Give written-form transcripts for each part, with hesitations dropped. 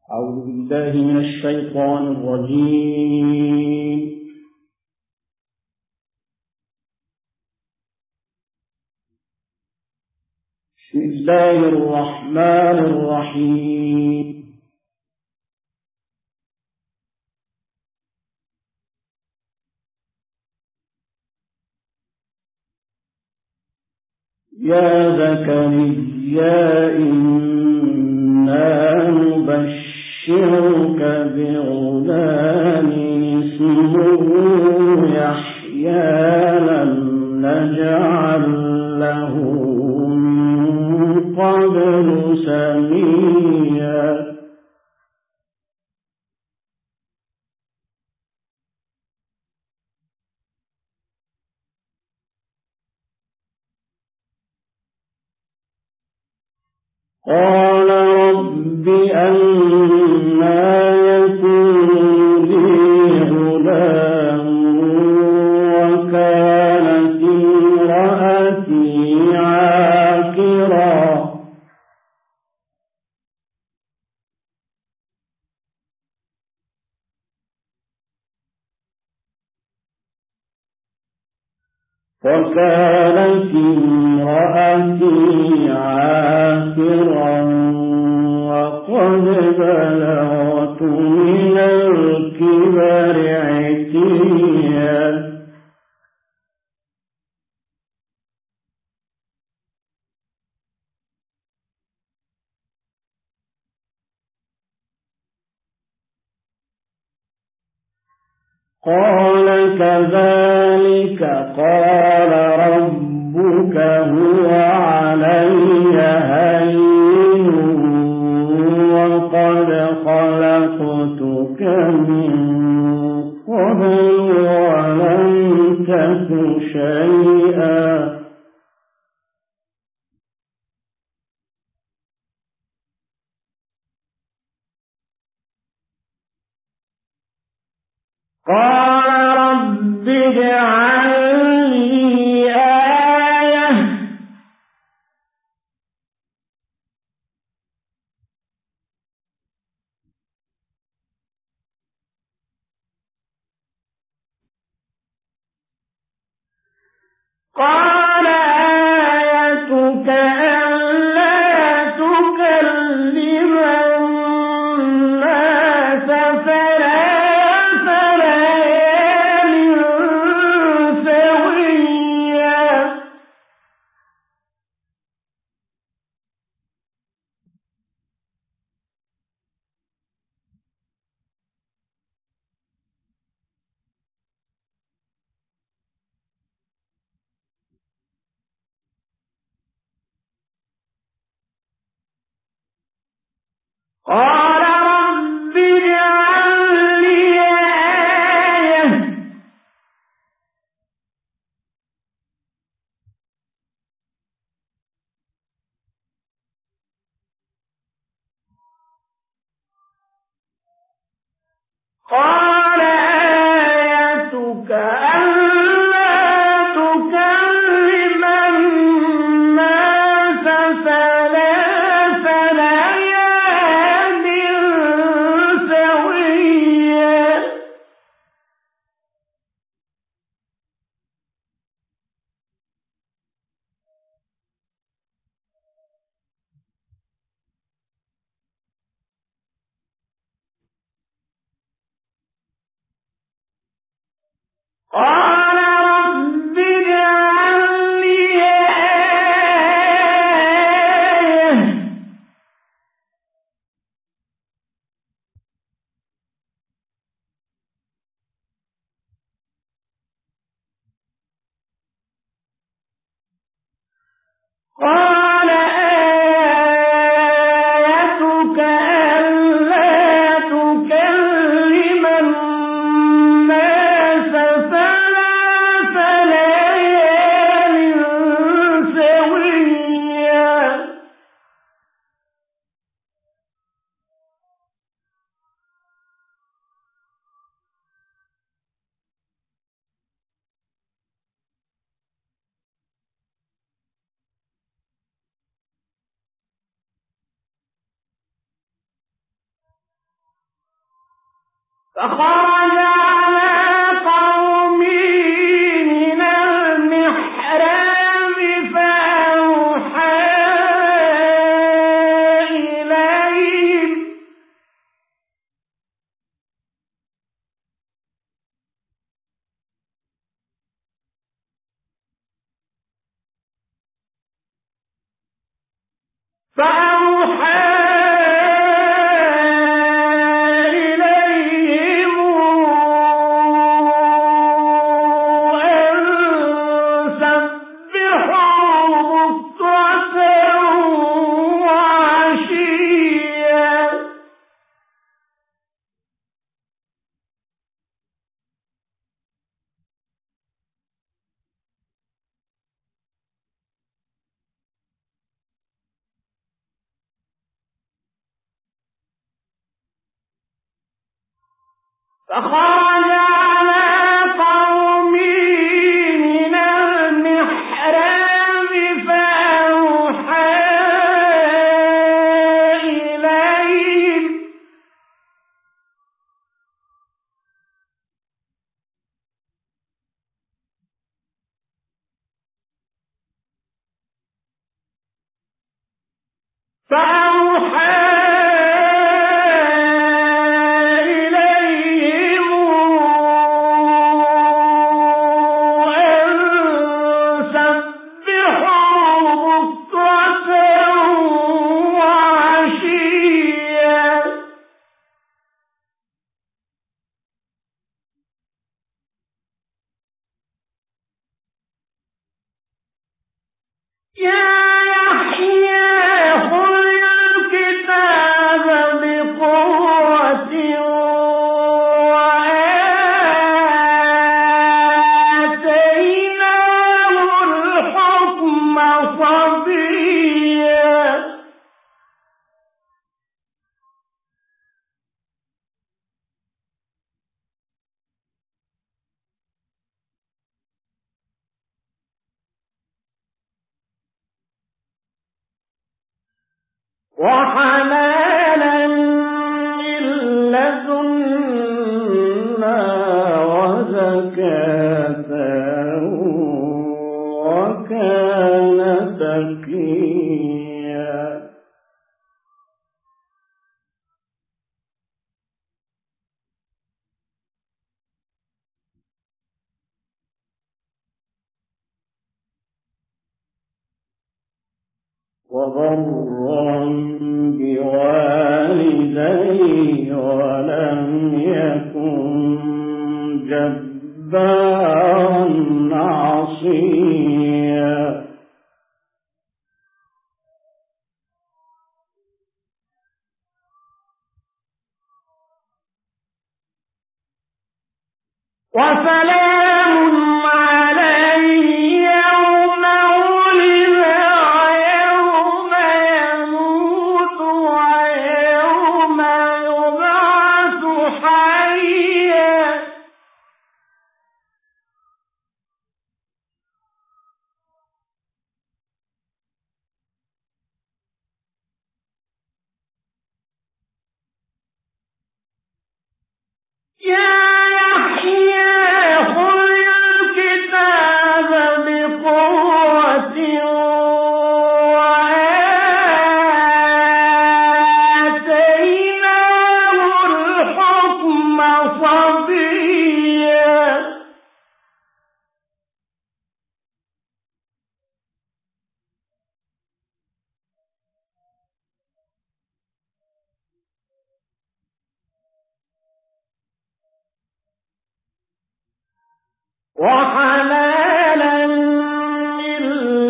أعوذ بالله من الشيطان الرجيم. بسم الله الرحمن الرحيم. يا زكريا إنا نبشرك بغلام اسمه يحيى لم نجعل له من قبل سميا. قال رب أنى يكون لي غلام وكانت امرأتي عاقرا. وقد بلغت من الكبر عتيا. قال كذلك قال ربك هو علي هين وقد خلقتك من قبل ولم تك شيئا. قال رب اجعل لي آية قال آيتك ألا تكلم الناس ثلاث ليال سويا. قال رب اجعل لي آية قال آيتك ألا تكلم الناس ثلاث ليال سويا. قال رب اجعل لي آية قال آيتك ألا تكلم الناس ثلاث ليال سويا. فخرج على قومه من المحراب فأوحى إليهم فخرج على قومه من المحراب فأوحى إليهم وحنانا من لدنا وزكاة وكان تقيا وبرا بوالديه ولم يكن جبارا عصيا وسلام عليه يوم ولد ويوم يموت ويوم يبعث حيا وحنانا من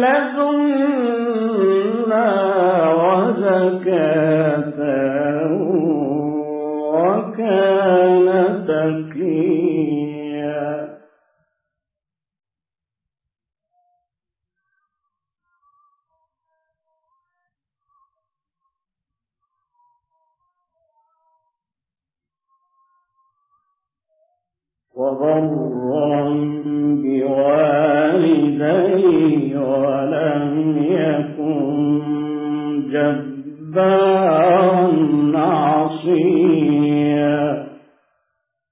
لدنا وزكاة وكان تقيا وبرا بوالديه ولم يكن جبارا عصيا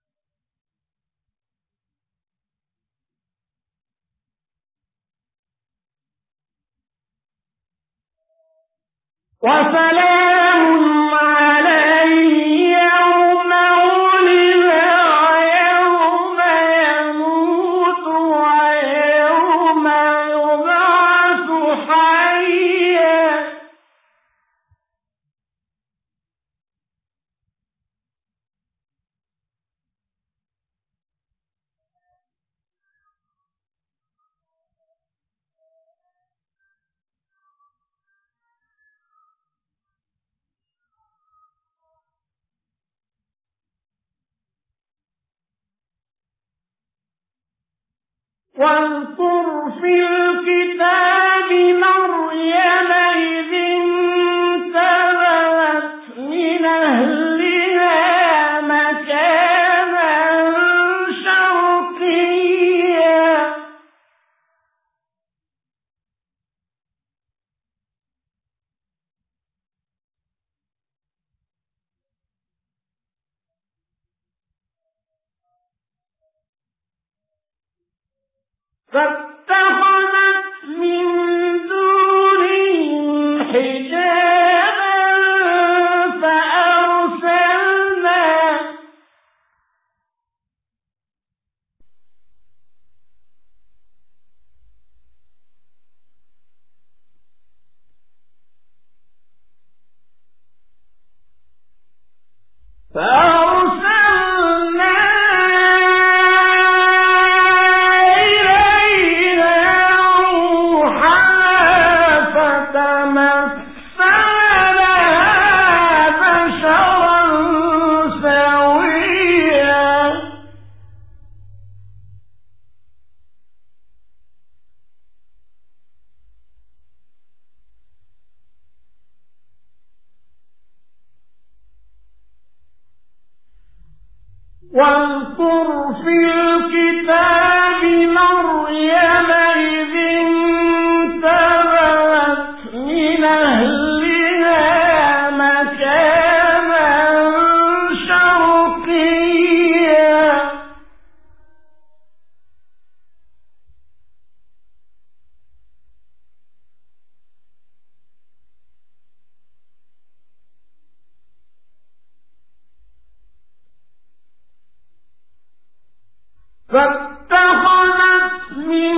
وسلام عليه يوم ولد ويوم يموت ويوم يبعث حيا. واذكر في الكتاب مريم إذ انتبذت من أهلها مكانا شرقيا. فاتخذت من دونهم حجابا فأرسلنا واذكر في الكتاب مريم إذ انتبذت من أهلها مكانا شرقيا. فاتخذت من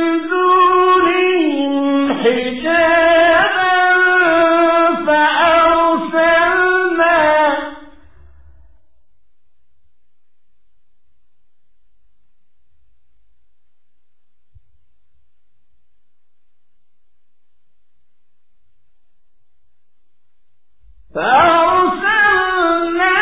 دونهم حجابا فأرسلنا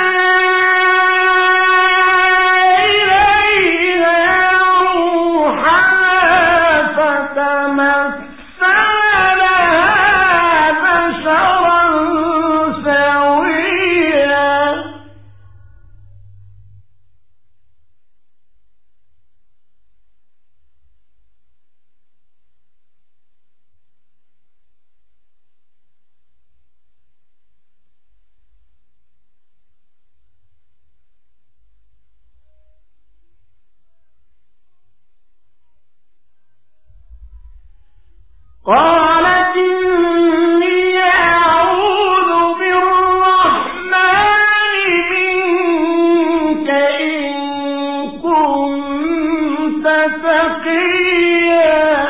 قالت إني أعوذ بالرحمن منك إن كنت تقيا.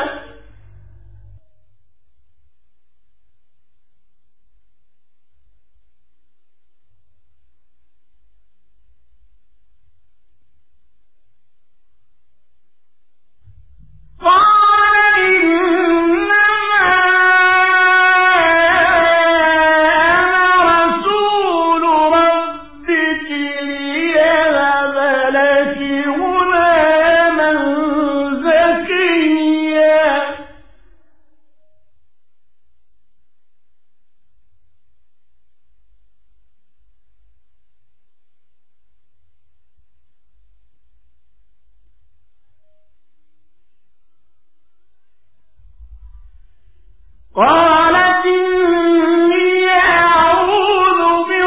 قالت إني أعوذ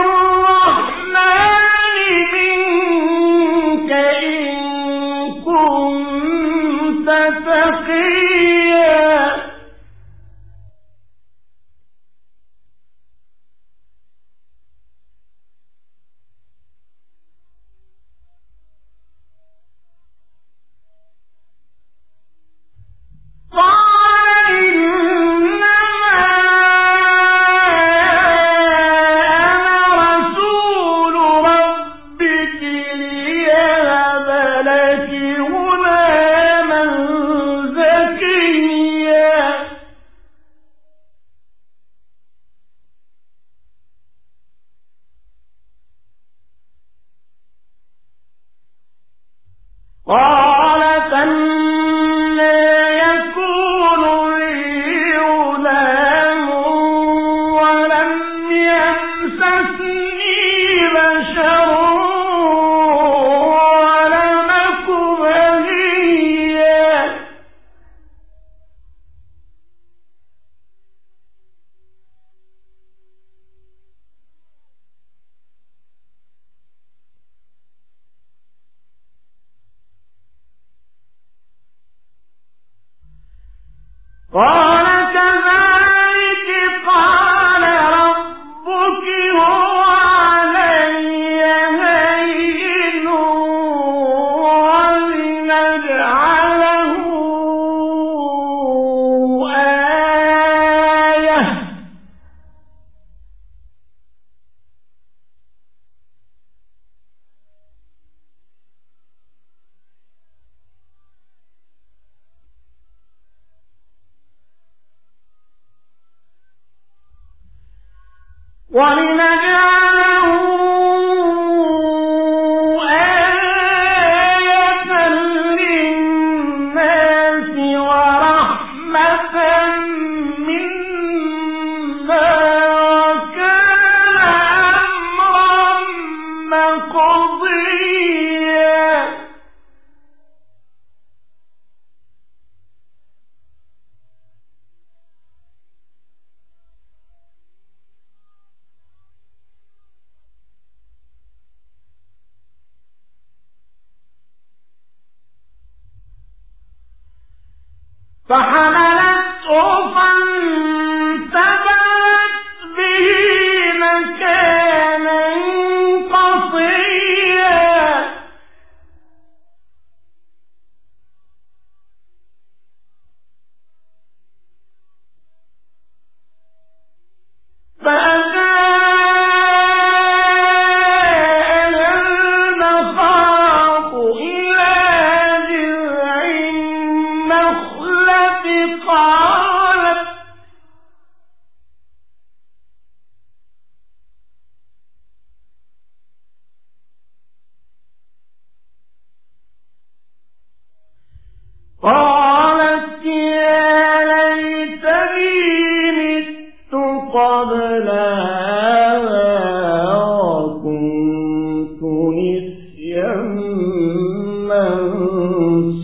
بالرحمن منك إن كنت تقيا. قال كذلك قال ربك هو علي هين ولنجعله آية للناس ورحمة منا وكان أمرا مقضيا فحملته فانتبذت به مكانا قصيا فأجاءها المخاض إلى جذع النخلة قالت يا ليتني مت قبل هذا وكنت نسيا منسيا